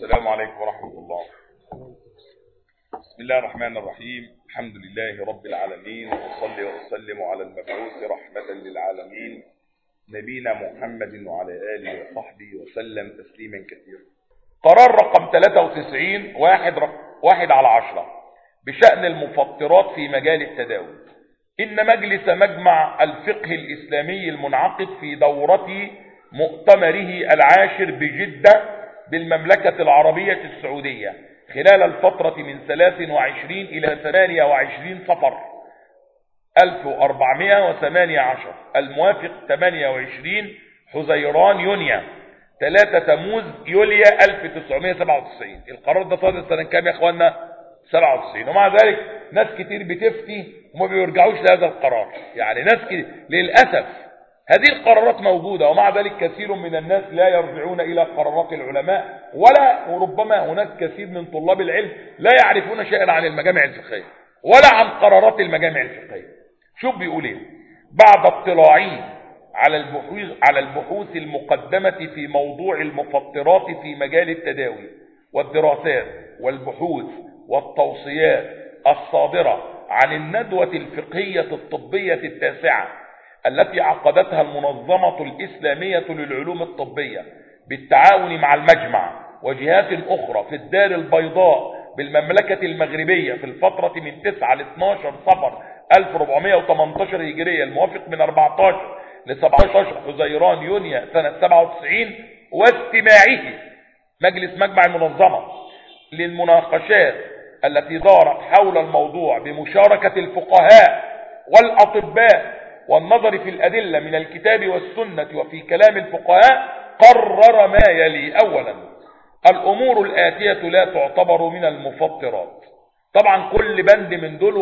السلام عليكم ورحمة الله. بسم الله الرحمن الرحيم. الحمد لله رب العالمين، وصلي وأسلم على المبعوث رحمة للعالمين نبينا محمد وعلى آله وصحبه وسلم تسليما كثيرا. قرار رقم 93 1/10 بشأن المفطرات في مجال التداول. إن مجلس مجمع الفقه الإسلامي المنعقد في دورة مؤتمره العاشر بجدة بالمملكة العربية السعودية خلال الفترة من 23 إلى 28 صفر 1418 الموافق 28 حزيران يونيو 3 تموز يوليو 1997. القرار ده صادر سنة كام يا اخوانا؟ 97. ومع ذلك ناس كتير بتفتي وما بيرجعوش لهذا القرار. يعني ناس كتير للأسف هذه القرارات موجودة، ومع ذلك كثير من الناس لا يرجعون إلى قرارات العلماء، وربما هناك كثير من طلاب العلم لا يعرفون شيئا عن المجامع الفقهية ولا عن قرارات المجامع الفقهية. شوف بيقول ايه: بعد اطلاعي على البحوث المقدمة في موضوع المفطرات في مجال التداوي والدراسات والبحوث والتوصيات الصادرة عن الندوة الفقهية الطبية التاسعة التي عقدتها المنظمة الإسلامية للعلوم الطبية بالتعاون مع المجمع وجهات أخرى في الدار البيضاء بالمملكة المغربية في الفترة من 9 ل 12 صفر 1418 هجرية الموافق من 14 ل 17 حزيران يونيو سنة 97، واستماعه مجلس مجمع المنظمة للمناقشات التي دارت حول الموضوع بمشاركة الفقهاء والأطباء والنظر في الأدلة من الكتاب والسنة وفي كلام الفقهاء، قرر ما يلي: أولا، الأمور الآتية لا تعتبر من المفطرات. طبعا كل بند من دول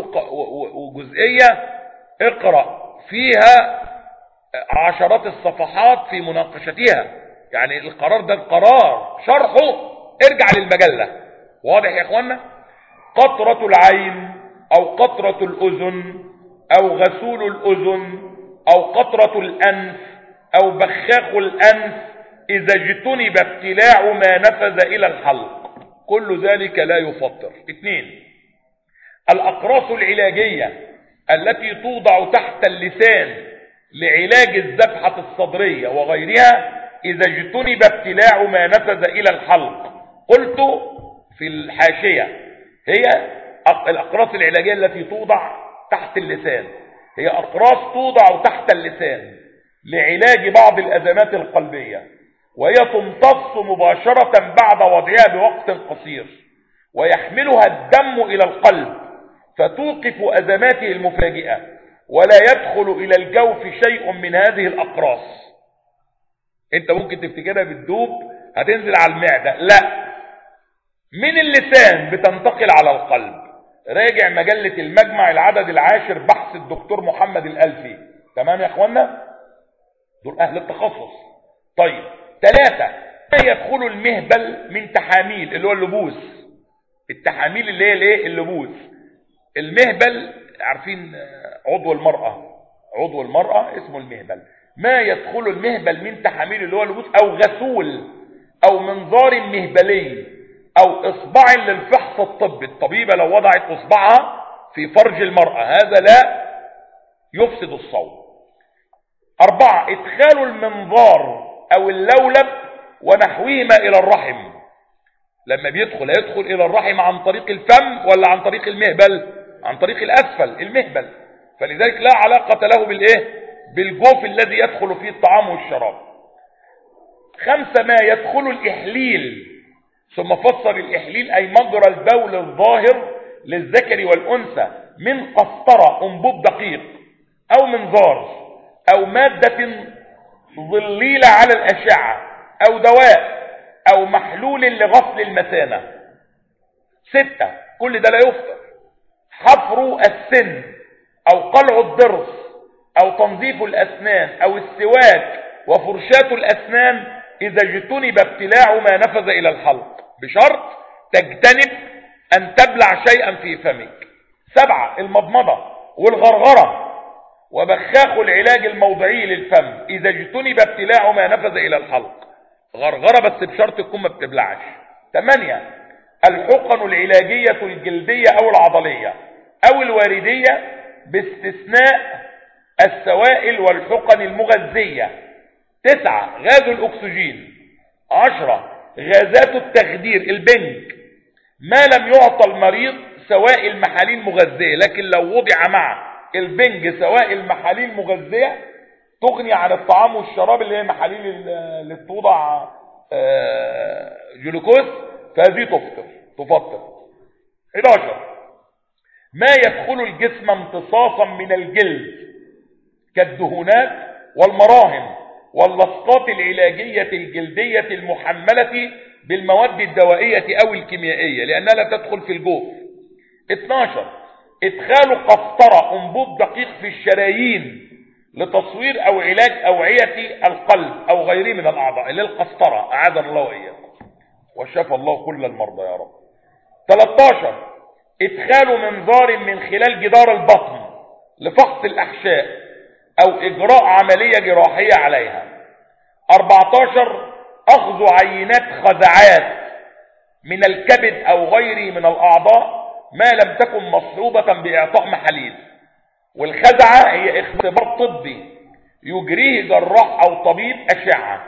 وجزئية اقرأ فيها عشرات الصفحات في مناقشتها. يعني القرار ده القرار شرحه ارجع للمجلة. واضح يا اخوانا؟ قطرة العين او قطرة الأذن او غسول الأذن او قطرة الأنف او بخاخ الأنف إذا اجتنب ابتلاع ما نفذ إلى الحلق، كل ذلك لا يفطر. 2، الأقراص العلاجية التي توضع تحت اللسان لعلاج الذبحة الصدرية وغيرها إذا اجتنب ابتلاع ما نفذ إلى الحلق. قلت في الحاشية هي الأقراص العلاجية التي توضع تحت اللسان هي أقراص توضع تحت اللسان لعلاج بعض الأزمات القلبية، وهي تمتص مباشرة بعد وضعها بوقت قصير ويحملها الدم إلى القلب فتوقف أزماته المفاجئة، ولا يدخل إلى الجوف شيء من هذه الأقراص. انت ممكن تفتكرها بتدوب هتنزل على المعدة، لا، من اللسان بتنتقل على القلب. راجع مجلة المجمع العدد العاشر بحث الدكتور محمد الألفي. تمام يا اخوانا؟ دول أهل التخصص. طيب 3، ما يدخل المهبل من تحاميل اللي هو اللبوس. التحاميل اللي هي الايه؟ اللبوس. المهبل عارفين عضو المرأة اسمه المهبل. ما يدخل المهبل من تحاميل اللي هو اللبوس او غسول او منظار مهبلي او اصبع للفحص الطبي. الطبيبة لو وضعت اصبعها في فرج المرأة هذا لا يفسد الصوم. 4، ادخال المنظار او اللولب ونحوهما الى الرحم. لما بيدخل هيدخل الى الرحم عن طريق الفم ولا عن طريق المهبل؟ عن طريق الاسفل المهبل، فلذلك لا علاقة له بالجوف الذي يدخل فيه الطعام والشراب. 5، ما يدخل الإحليل. ثم فسر الإحليل أي مجرى البول الظاهر للذكر والأنثى من قسطرة أنبوب دقيق أو منظار أو مادة ظليلة على الأشعة أو دواء أو محلول لغسل المثانة. 6، كل ده لا يفطر. حفر السن أو قلع الضرس أو تنظيف الأسنان أو السواك وفرشاة الأسنان إذا اجتنب ابتلاع ما نفذ إلى الحلق، بشرط تجتنب أن تبلع شيئا في فمك. 7، المضمضة والغرغرة وبخاخ العلاج الموضعي للفم إذا اجتنب ابتلاع ما نفذ إلى الحلق. غرغرة بس بشرط تكون ما بتبلعش. 8. الحقن العلاجية الجلدية أو العضلية أو الواردية باستثناء السوائل والحقن المغذية. 9. غاز الأكسجين. 10. غازات التخدير البنج ما لم يعطى المريض سوائل محاليل مغذية، لكن لو وضع مع البنج سوائل محاليل مغذية تغني عن الطعام والشراب اللي هي محاليل اللي بتوضع جلوكوز، فهذه تفطر. 11. ما يدخل الجسم امتصاصا من الجلد كالدهونات والمراهم واللصقات العلاجية الجلدية المحملة بالمواد الدوائية أو الكيميائية لأنها لا تدخل في الجوف. 12. إدخال قسطرة أنبوب دقيق في الشرايين لتصوير أو علاج أوعية القلب أو غيره من الأعضاء، اللي القسطرة أعاذنا الله وإياكم وشفى الله كل المرضى يا رب. 13. إدخال منظار من خلال جدار البطن لفحص الأحشاء أو إجراء عملية جراحية عليها. 14. أخذ عينات خزعات من الكبد أو غيره من الأعضاء ما لم تكن مصحوبة بإعطاء محاليل. والخزعة هي اختبار طبي يجريه جراح أو طبيب أشعة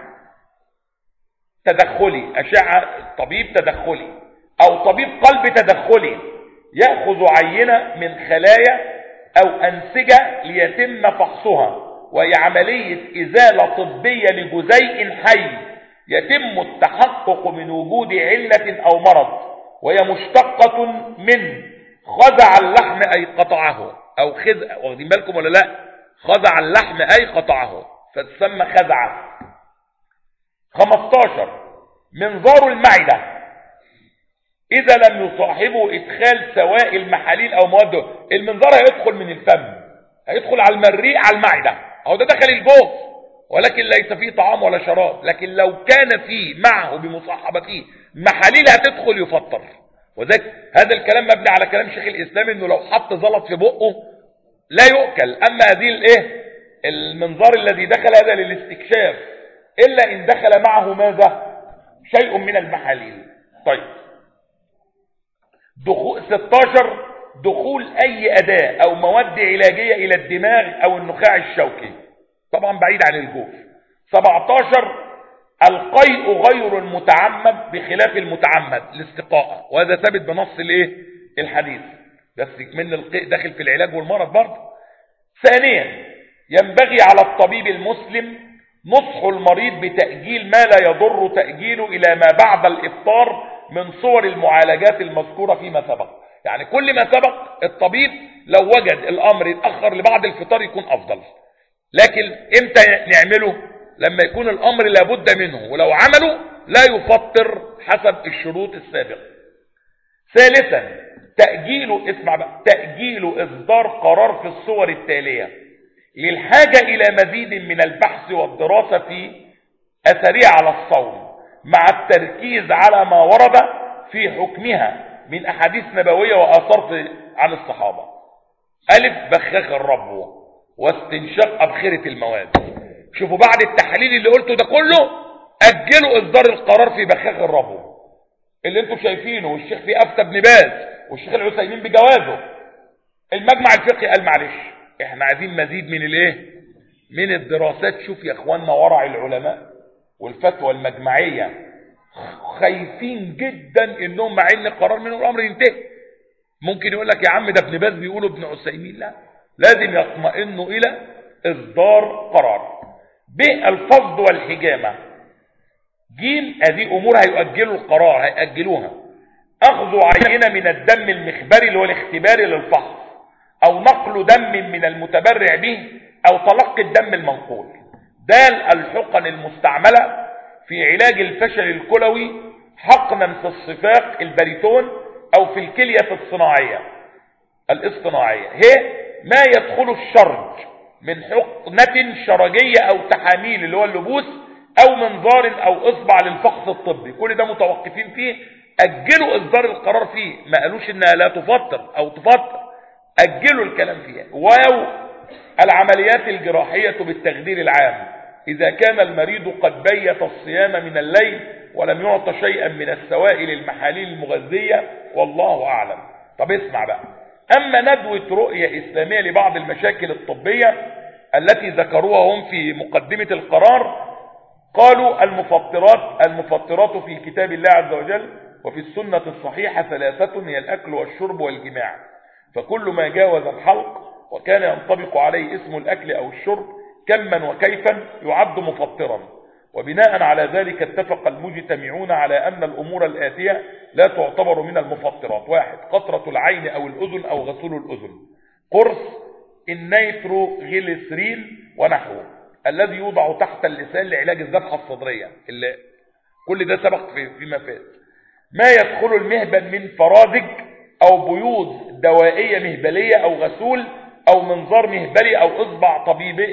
تدخلي أو طبيب قلب تدخلي، يأخذ عينة من خلايا أو أنسجة ليتم فحصها، وهي عملية إزالة طبية لجزيء حي يتم التحقق من وجود علة أو مرض، وهي مشتقة من خزع اللحم أي قطعه أو خزع، واخدين بالكم ولا لا؟ خزع اللحم أي قطعه فتسمى خزعة. 15. منظار المعدة إذا لم يصاحبه إدخال سوائل محاليل أو مواد. المنظار هيدخل من الفم، هيدخل على المريء على المعدة، أو ده دخل الجوف ولكن ليس فيه طعام ولا شراب، لكن لو كان فيه معه بمصاحبته محاليل هتدخل يفطر. وذلك هذا الكلام مبني على كلام شيخ الإسلام انه لو حط زلط في بقه لا يؤكل. اما هذه المنظار الذي دخل هذا للاستكشاف، الا ان دخل معه ماذا؟ شيء من المحاليل. طيب 16. دخول اي اداة او مواد علاجية الى الدماغ او النخاع الشوكي، طبعا بعيد عن الجوف. 17. القيء غير المتعمد بخلاف المتعمد، الاستقاء، وهذا ثابت بنص الحديث، بس من القيء داخل في العلاج والمرض برضه. ثانيا ينبغي على الطبيب المسلم نصح المريض بتأجيل ما لا يضر تأجيله إلى ما بعد الإفطار من صور المعالجات المذكورة فيما سبق. يعني كل ما سبق الطبيب لو وجد الأمر يتأخر لبعد الفطار يكون أفضل، لكن إمتى نعمله؟ لما يكون الأمر لابد منه، ولو عمله لا يفطر حسب الشروط السابقة. ثالثا تأجيل إصدار قرار في الصور التالية للحاجة إلى مزيد من البحث والدراسة في أثرها على الصوم، مع التركيز على ما ورد في حكمها من أحاديث نبوية وآثار عن الصحابة. ألف بخاخ الربو واستنشاق أبخرة المواد. شوفوا بعد التحليل اللي قلته ده كله أجلوا إصدار القرار في بخاخ الربو اللي انتم شايفينه، والشيخ فيه أفتى بن باز والشيخ العثيمين بجوازه. المجمع الفقهي قال معلش احنا عايزين مزيد من الدراسات. شوف يا اخواننا ورع العلماء والفتوى المجمعية خايفين جدا انهم مع ان قرار منهم الامر ينتهي. ممكن يقول لك يا عم ده ابن باز بيقولوا ابن عثيمين، لا، لازم يطمئنوا الى اصدار قرار. ب الفض والحجامة. ج هذه امور هيؤجلوا القرار، هيأجلوها. اخذ عينة من الدم المخبري اللي هو الاختباري للفحص، او نقل دم من المتبرع به، او تلقي الدم المنقول. د الحقن المستعملة في علاج الفشل الكلوي، حقنا في الصفاق البريتون او في الكلية الاصطناعية. ه ما يدخل الشرج من حقنة شرجية او تحاميل اللي هو اللبوس، او منظار او اصبع للفحص الطبي. كل ده متوقفين فيه، اجلوا اصدار القرار فيه، ما قالوش انها لا تفطر او تفطر، اجلوا الكلام فيها. واو العمليات الجراحية بالتخدير العام، اذا كان المريض قد بيت الصيام من الليل ولم يعط شيئا من السوائل المحاليل المغذية، والله أعلم. طب اسمع بقى. أما ندوة رؤية إسلامية لبعض المشاكل الطبية التي ذكروها هم في مقدمة القرار، قالوا المفطرات في كتاب الله عز وجل وفي السنة الصحيحة 3 هي الأكل والشرب والجماع، فكل ما جاوز الحلق وكان ينطبق عليه اسم الأكل أو الشرب كما وكيفا يعد مفطرا. وبناء على ذلك اتفق المجتمعون على أن الأمور الآتية لا تعتبر من المفطرات: 1. قطرة العين أو الأذن أو غسول الأذن، قرص النيتروغليسرين ونحوه الذي يوضع تحت اللسان لعلاج الذبحة الصدرية، اللي كل ده سبق فيما فات. ما يدخل المهبل من فرادج أو بيوض دوائية مهبلية أو غسول أو منظار مهبلي أو إصبع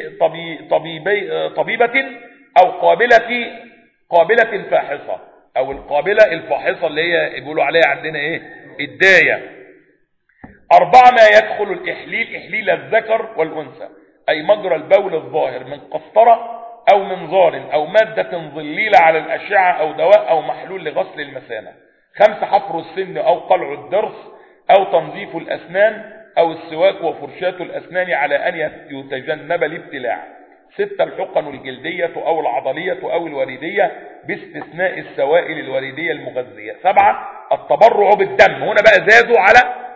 طبيبة أو قابلة فاحصة، أو القابلة الفاحصة اللي هي يقولوا عليها عندنا إيه؟ الداية. 4. ما يدخل الإحليل، إحليل الذكر والأنثى، أي مجرى البول الظاهر من قسطرة أو منظار أو مادة ظليلة على الأشعة أو دواء أو محلول لغسل المثانة. 5. حفر السن أو قلع الضرس أو تنظيف الأسنان أو السواك وفرشاة الأسنان على أن يتجنب الابتلاع. 6. الحقن الجلدية أو العضلية أو الوريدية باستثناء السوائل الوريدية المغذية. 7. التبرع بالدم. هنا بقى زادوا على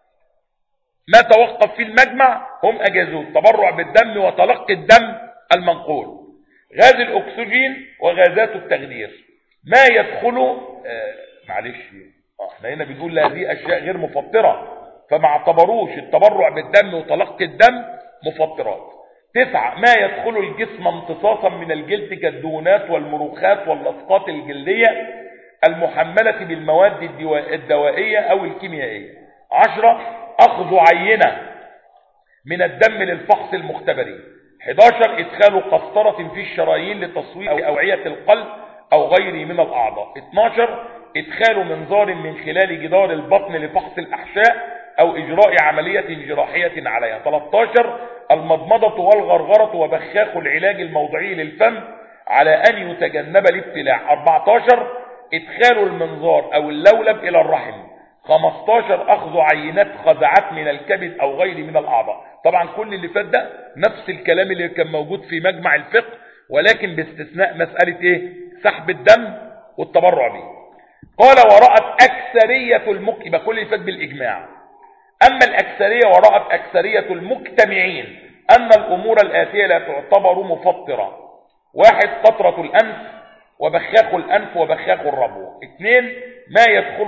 ما توقف في المجمع، هم أجازوه التبرع بالدم وتلقي الدم المنقول. غاز الأكسجين وغازات التخدير. ما يدخل معلش احنا هنا بنقول هذه أشياء غير مفطرة، فما اعتبروش التبرع بالدم وتلقي الدم مفطرات. 9. ما يدخل الجسم امتصاصا من الجلد كالدهونات والمروخات واللصقات الجلدية المحملة بالمواد الدوائية أو الكيميائية. 10. أخذ عينة من الدم للفحص المختبري. 11. إدخال قسطرة في الشرايين لتصوير أوعية القلب أو غيره من الأعضاء. 12. إدخال منظار من خلال جدار البطن لفحص الأحشاء أو إجراء عملية جراحية عليها. 13. المضمضة والغرغرة وبخاخ العلاج الموضعي للفم على أن يتجنب الابتلاع. 14. إدخال المنظار أو اللولب إلى الرحم. 15. أخذ عينات خزعات من الكبد أو غيره من الأعضاء. طبعا كل اللي فات ده نفس الكلام اللي كان موجود في مجمع الفقه، ولكن باستثناء مسألة إيه؟ سحب الدم والتبرع به. قال ورأت أكثرية يبقى كل اللي فات بالإجماع. أما الأكثرية ورأت أكثرية المجتمعين أن الأمور الآتية لا تعتبر مفطرة: 1. قطرة الأنف وبخاخ الأنف وبخاخ الربو. 2. ما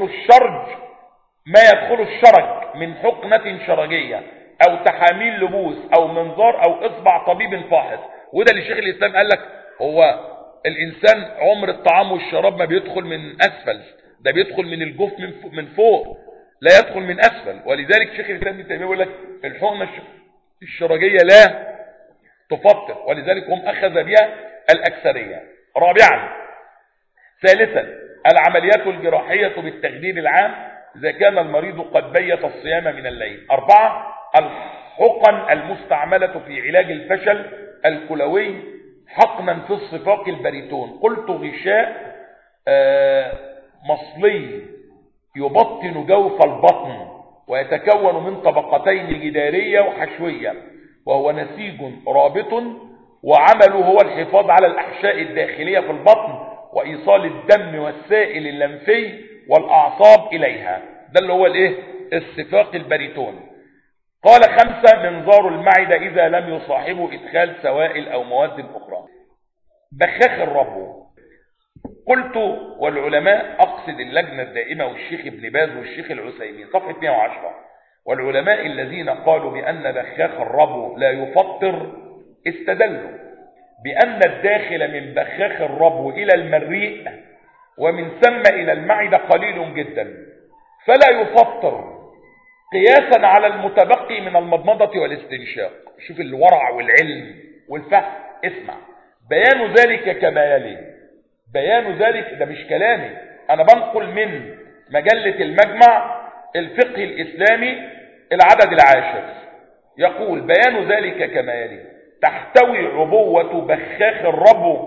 يدخل الشرج من حقنة شرجية أو تحاميل لبوس أو منظار أو إصبع طبيب فاحص. وده اللي شيخ الإسلام قال لك هو الإنسان عمر الطعام والشراب ما بيدخل من أسفل، ده بيدخل من الجوف من فوق، لا يدخل من أسفل. ولذلك شيخ الإسلام ابن تيمية يقول لك الحقنة الشرجية لا تفطر، ولذلك هم أخذ بها الأكثرية. 4. ثالثا العمليات الجراحية بالتخدير العام إذا كان المريض قد بيت الصيام من الليل. 4. الحقن المستعملة في علاج الفشل الكلوي حقنا في الصفاق البريتون. قلت غشاء مصلي يبطن جوف البطن ويتكون من طبقتين جدارية وحشوية، وهو نسيج رابط وعمله هو الحفاظ على الأحشاء الداخلية في البطن وإيصال الدم والسائل اللمفي والأعصاب إليها. ده اللي هو الايه؟ الصفاق البريتون. قال 5. منظار المعدة إذا لم يصاحبه إدخال سوائل أو مواد أخرى. بخاخ الربو. قلت والعلماء، أقصد اللجنة الدائمة والشيخ ابن باز والشيخ العثيمين، صفحة 110. والعلماء الذين قالوا بأن بخاخ الربو لا يفطر استدلوا بأن الداخل من بخاخ الربو إلى المريء ومن ثم إلى المعدة قليل جدا فلا يفطر، قياسا على المتبقي من المضمضة والاستنشاق. شوف الورع والعلم والفهم. اسمع بيان ذلك كما يلي. بيان ذلك ده مش كلامي، أنا بنقل من مجلة المجمع الفقه الإسلامي العدد 10. يقول بيان ذلك كما يلي: تحتوي عبوة بخاخ الربو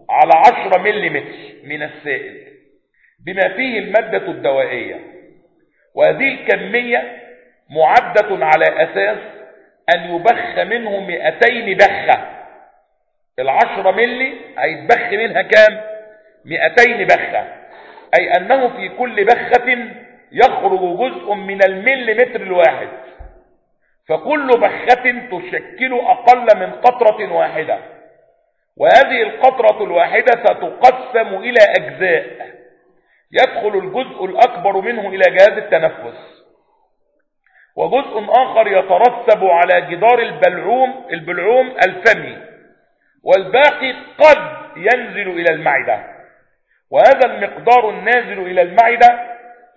على 10 ملم من السائل بما فيه المادة الدوائية، وهذه الكمية معدة على أساس أن يبخ منه 200 بخة. 10 ملي هيتبخ منها كام؟ 200 بخة، أي أنه في كل بخة يخرج جزء من المليمتر الواحد، فكل بخة تشكل أقل من قطرة واحدة، وهذه القطرة الواحدة ستقسم إلى أجزاء يدخل الجزء الأكبر منه إلى جهاز التنفس، وجزء آخر يترسب على جدار البلعوم الفمي، والباقي قد ينزل إلى المعدة، وهذا المقدار النازل إلى المعدة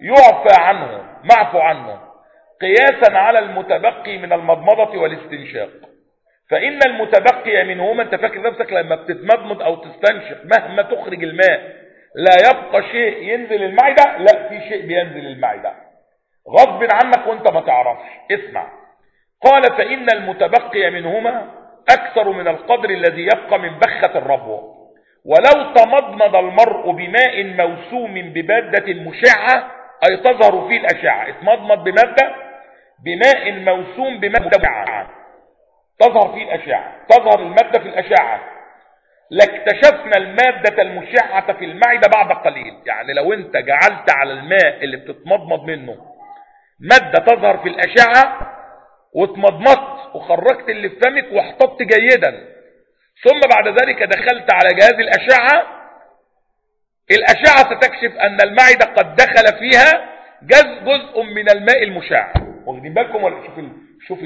معفو عنه قياسا على المتبقي من المضمضة والاستنشاق. فإن المتبقي منهما، انت فاكر نفسك لما بتتمضمض أو تستنشق مهما تخرج الماء لا يبقى شيء ينزل المعدة؟ لا، في شيء بينزل المعدة غصب عنك وانت ما تعرفش. اسمع، قال فإن المتبقي منهما أكثر من القدر الذي يبقى من بخة الربو، ولو تمضمض المرء بماء موسوم بمادة مشعة أي تظهر فيه الأشعة، اتمضمض بماء موسوم بمادة مشعة تظهر فيه الأشعة، تظهر المادة في الأشعة، لاكتشفنا المادة المشعة في المعدة بعد قليل. يعني لو انت جعلت على الماء اللي بتتمضمض منه مادة تظهر في الأشعة واتمضمضت وخرجت اللي في فمك واحتطت جيدا، ثم بعد ذلك دخلت على جهاز الأشعة ستكشف أن المعدة قد دخل فيها جزء من الماء المشع. واخدين بالكم ولا؟ شوف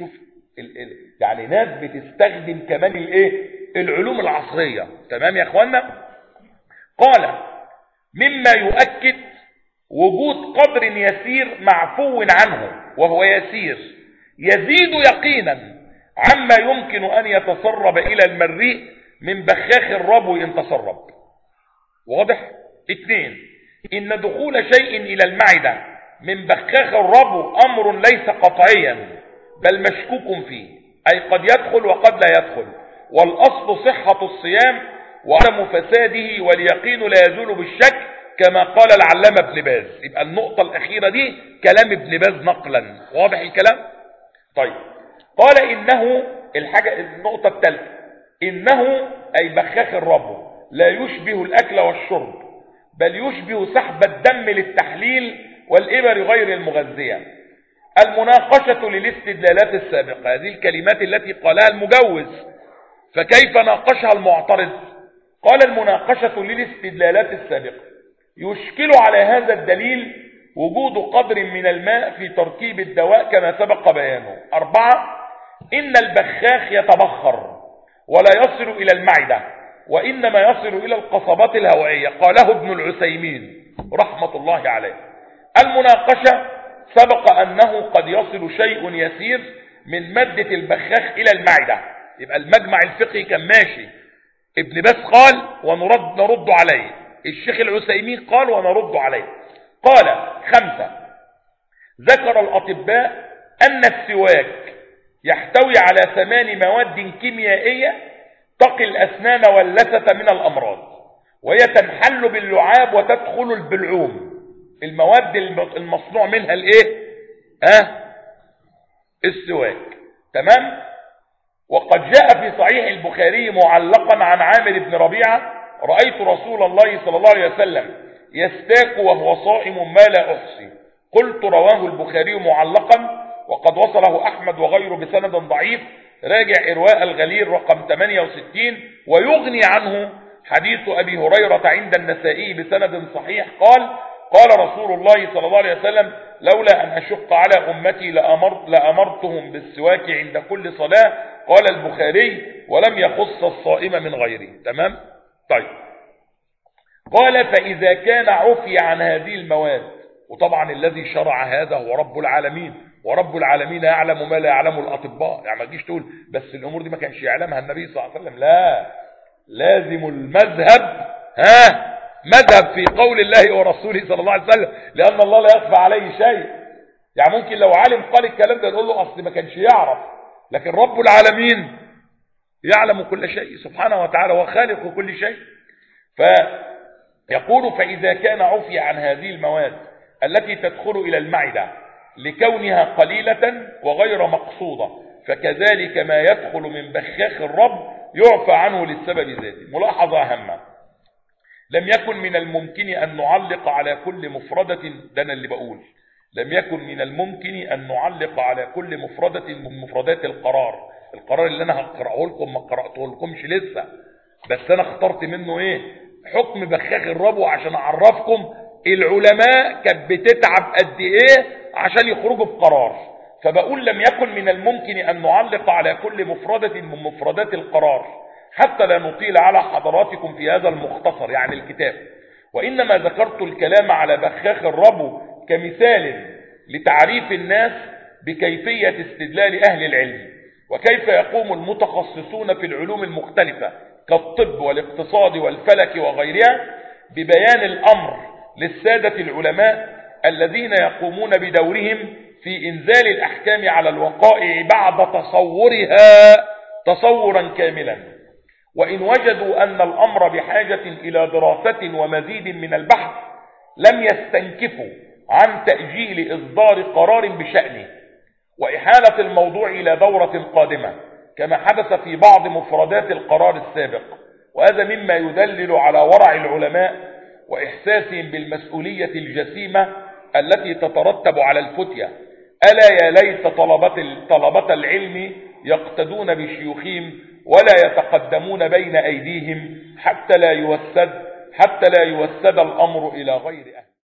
يعني ناس بتستخدم كمان العلوم العصرية. تمام يا اخوانا؟ قال مما يؤكد وجود قدر يسير معفو عنه، وهو يسير يزيد يقينا عما يمكن أن يتسرب إلى المريء من بخاخ الربو إن تسرب. واضح؟ 2، إن دخول شيء إلى المعدة من بخاخ الربو أمر ليس قطعيا بل مشكوك فيه، أي قد يدخل وقد لا يدخل، والأصل صحة الصيام وعدم فساده، واليقين لا يزول بالشك كما قال العلامة ابن باز. يبقى النقطة الأخيرة دي كلام ابن باز نقلا. واضح الكلام؟ طيب، قال إنه النقطة الثالثة، إنه أي بخاخ الربو لا يشبه الأكل والشرب، بل يشبه سحب الدم للتحليل والإبر غير المغذية. المناقشة للاستدلالات السابقة، هذه الكلمات التي قالها المجوز، فكيف ناقشها المعترض؟ قال المناقشة للاستدلالات السابقة يشكل على هذا الدليل وجود قدر من الماء في تركيب الدواء كما سبق بيانه. 4، إن البخاخ يتبخر ولا يصل إلى المعدة، وإنما يصل إلى القصبات الهوائية، قاله ابن العثيمين رحمة الله عليه. المناقشة سبق أنه قد يصل شيء يسير من مادة البخاخ إلى المعدة، يبقى المجمع الفقهي كان ماشي. ابن باز قال ونرد عليه، الشيخ العثيمين قال ونرد عليه. قال 5، ذكر الأطباء أن السواك يحتوي على 8 مواد كيميائية تقي الأسنان واللثة من الأمراض، وهي تنحل باللعاب وتدخل البلعوم. المواد المصنوع منها السواك. تمام؟ وقد جاء في صحيح البخاري معلقا عن عامر بن ربيعة: رأيت رسول الله صلى الله عليه وسلم يستاك وهو صائم ما لا أحصي. قلت: رواه البخاري معلقا، وقد وصله أحمد وغيره بسند ضعيف، راجع إرواء الغليل رقم 68. ويغني عنه حديث أبي هريرة عند النسائي بسند صحيح قال: قال رسول الله صلى الله عليه وسلم: لولا أن أشق على أمتي لأمرتهم بالسواك عند كل صلاة. قال البخاري: ولم يخص الصائم من غيره. تمام؟ طيب، قال: فإذا كان عفي عن هذه المواد، وطبعا الذي شرع هذا هو رب العالمين، ورب العالمين يعلم ما لا يعلم الأطباء. يعني ما تجيش تقول بس الأمور دي ما كانش يعلمها النبي صلى الله عليه وسلم. لا، لازم المذهب مذهب في قول الله ورسوله صلى الله عليه وسلم، لأن الله لا يخفى عليه شيء. يعني ممكن لو عالم قال الكلام ده نقول له أصل ما كانش يعرف، لكن رب العالمين يعلم كل شيء سبحانه وتعالى، وخالق كل شيء. فيقول فإذا كان عفي عن هذه المواد التي تدخل إلى المعدة لكونها قليلة وغير مقصودة، فكذلك ما يدخل من بخاخ الرب يعفى عنه للسبب ذاته. ملاحظة هامة: لم يكن من الممكن أن نعلق على كل مفردة، ده أنا اللي بقول، لم يكن من الممكن أن نعلق على كل مفردة من مفردات القرار اللي أنا هقرأه لكم، ما قرأته لكمش لسه، بس أنا اخترت منه إيه؟ حكم بخاخ الربو، عشان أعرفكم العلماء كانت بتتعب قد إيه عشان يخرجوا بقرار. فبقول لم يكن من الممكن أن نعلق على كل مفردة من مفردات القرار حتى لا نطيل على حضراتكم في هذا المختصر يعني الكتاب، وإنما ذكرت الكلام على بخاخ الربو كمثال لتعريف الناس بكيفية استدلال أهل العلم، وكيف يقوم المتخصصون في العلوم المختلفة كالطب والاقتصاد والفلك وغيرها ببيان الأمر للسادة العلماء الذين يقومون بدورهم في إنزال الأحكام على الوقائع بعد تصورها تصورا كاملا. وإن وجدوا أن الأمر بحاجة إلى دراسة ومزيد من البحث لم يستنكفوا عن تأجيل إصدار قرار بشأنه وإحالة الموضوع إلى دورة قادمة، كما حدث في بعض مفردات القرار السابق. وهذا مما يدلل على ورع العلماء وإحساسهم بالمسؤولية الجسيمة التي تترتب على الفتية. ألا يا ليت طلبة العلم يقتدون بشيوخهم ولا يتقدمون بين أيديهم حتى لا يوسد الأمر إلى غير أهل.